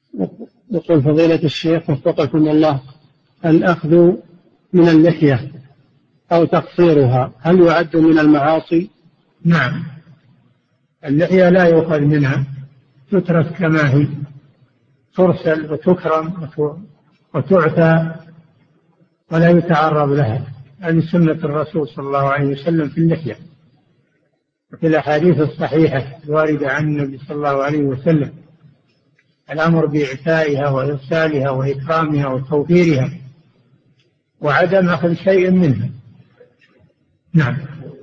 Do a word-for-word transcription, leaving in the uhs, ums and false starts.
يقول فضيلة الشيخ وفقكم الله، الأخذ من اللحية أو تقصيرها هل يعد من المعاصي؟ نعم، اللحية لا يؤخذ منها، تترك كما هي، ترسل وتكرم وتعفى ولا يتعرض لها. هذه سنة الرسول صلى الله عليه وسلم في اللحية، وفي الأحاديث الصحيحة الواردة عن النبي صلى الله عليه وسلم الأمر بإعفائها وإرسالها وإكرامها وتوفيرها وعدم أخذ شيء منها. نعم.